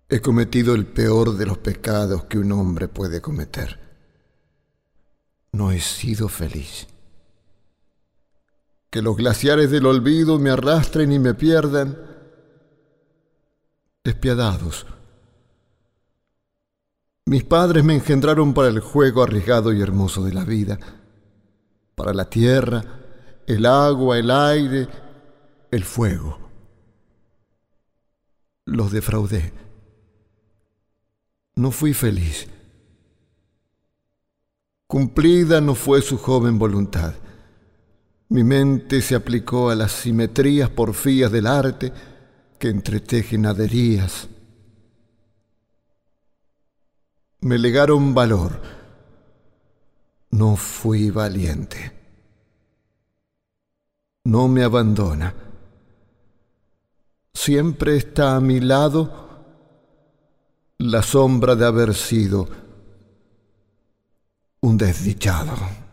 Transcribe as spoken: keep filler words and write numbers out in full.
He cometido el peor de los pecados que un hombre puede cometer. No he sido feliz. Que los glaciares del olvido me arrastren y me pierdan. Despiadados. Mis padres me engendraron para el juego arriesgado y hermoso de la vida, para la tierra, el agua, el aire, el fuego. Los defraudé. No fui feliz. Cumplida no fue su joven voluntad. Mi mente se aplicó a las simetrías porfías del arte que entretejen haderías. Me legaron valor. No fui valiente. No me abandona. Siempre está a mi lado la sombra de haber sido un desdichado.